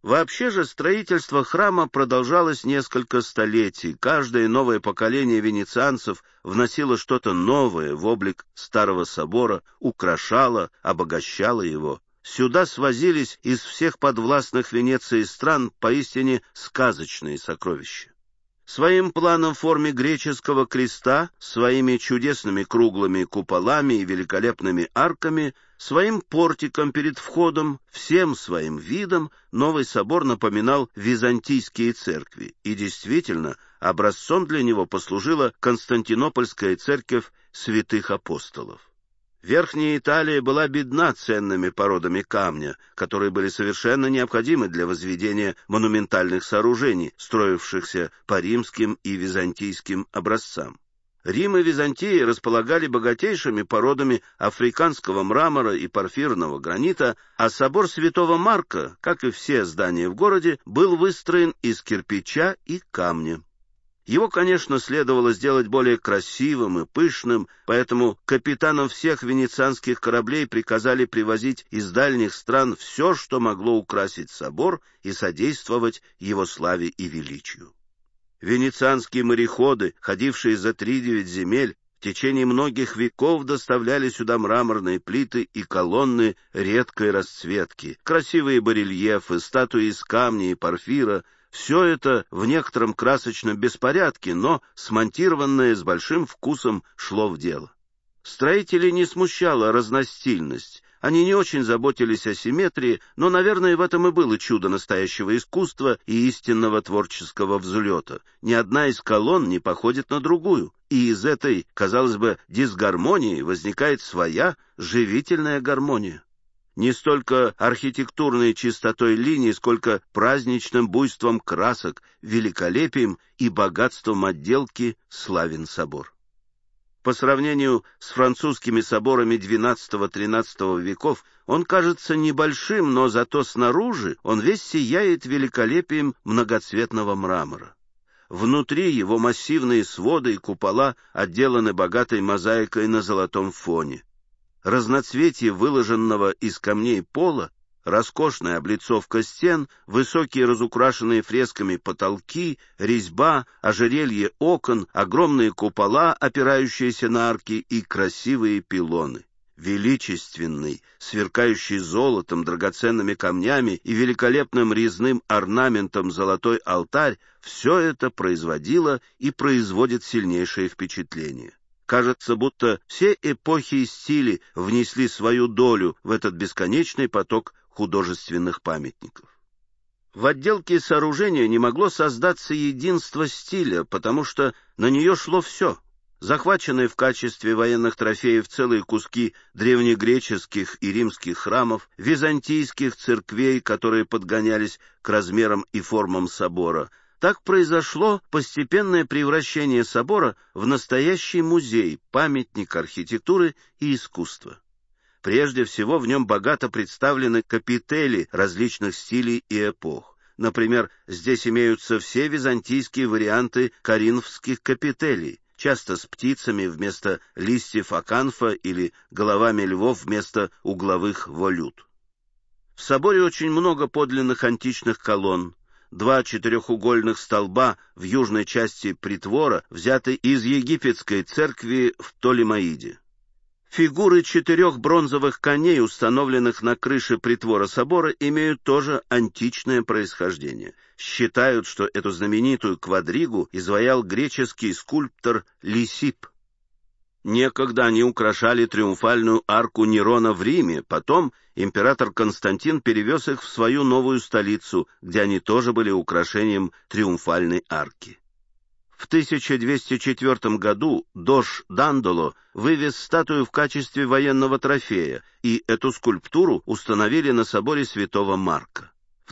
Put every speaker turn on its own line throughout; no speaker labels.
Вообще же строительство храма продолжалось несколько столетий. Каждое новое поколение венецианцев вносило что-то новое в облик старого собора, украшало, обогащало его. Сюда свозились из всех подвластных Венеции стран поистине сказочные сокровища. Своим планом в форме греческого креста, своими чудесными круглыми куполами и великолепными арками, своим портиком перед входом, всем своим видом новый собор напоминал византийские церкви, и действительно образцом для него послужила Константинопольская церковь святых апостолов. Верхняя Италия была бедна ценными породами камня, которые были совершенно необходимы для возведения монументальных сооружений, строившихся по римским и византийским образцам. Рим и Византия располагали богатейшими породами африканского мрамора и порфирного гранита, а собор Святого Марка, как и все здания в городе, был выстроен из кирпича и камня. Его, конечно, следовало сделать более красивым и пышным, поэтому капитанам всех венецианских кораблей приказали привозить из дальних стран все, что могло украсить собор и содействовать его славе и величию. Венецианские мореходы, ходившие за 3-9 земель, в течение многих веков доставляли сюда мраморные плиты и колонны редкой расцветки, красивые барельефы, статуи из камня и порфира. Все это в некотором красочном беспорядке, но смонтированное с большим вкусом шло в дело. Строителей не смущала разностильность. Они не очень заботились о симметрии, но, наверное, в этом и было чудо настоящего искусства и истинного творческого взлета. Ни одна из колонн не походит на другую, и из этой, казалось бы, дисгармонии возникает своя живительная гармония. Не столько архитектурной чистотой линий, сколько праздничным буйством красок, великолепием и богатством отделки славен собор. По сравнению с французскими соборами XII-XIII веков он кажется небольшим, но зато снаружи он весь сияет великолепием многоцветного мрамора. Внутри его массивные своды и купола отделаны богатой мозаикой на золотом фоне. Разноцветие выложенного из камней пола, роскошная облицовка стен, высокие разукрашенные фресками потолки, резьба, ожерелье окон, огромные купола, опирающиеся на арки, и красивые пилоны. Величественный, сверкающий золотом, драгоценными камнями и великолепным резным орнаментом золотой алтарь — все это производило и производит сильнейшее впечатление. Кажется, будто все эпохи и стили внесли свою долю в этот бесконечный поток художественных памятников. В отделке сооружения не могло создаться единство стиля, потому что на нее шло все. Захваченные в качестве военных трофеев целые куски древнегреческих и римских храмов, византийских церквей, которые подгонялись к размерам и формам собора. Так произошло постепенное превращение собора в настоящий музей, памятник архитектуры и искусства. Прежде всего в нем богато представлены капители различных стилей и эпох. Например, здесь имеются все византийские варианты коринфских капителей, часто с птицами вместо листьев аканфа или головами львов вместо угловых волют. В соборе очень много подлинных античных колонн. 2 четырехугольных столба в южной части притвора взяты из египетской церкви в Птолемаиде. Фигуры 4 бронзовых коней, установленных на крыше притвора собора, имеют тоже античное происхождение. Считают, что эту знаменитую квадригу изваял греческий скульптор Лисип. Некогда они украшали триумфальную арку Нерона в Риме, потом император Константин перевез их в свою новую столицу, где они тоже были украшением триумфальной арки. В 1204 году дож Дандоло вывез статую в качестве военного трофея, и эту скульптуру установили на соборе Святого Марка. В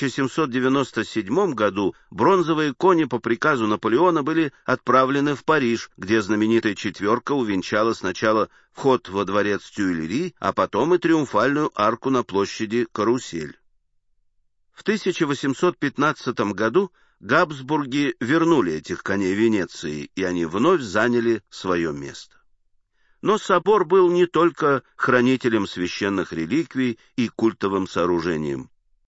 1797 году бронзовые кони по приказу Наполеона были отправлены в Париж, где знаменитая четверка увенчала сначала вход во дворец Тюильри, а потом и триумфальную арку на площади Карусель. В 1815 году Габсбурги вернули этих коней Венеции, и они вновь заняли свое место. Но собор был не только хранителем священных реликвий и культовым сооружением.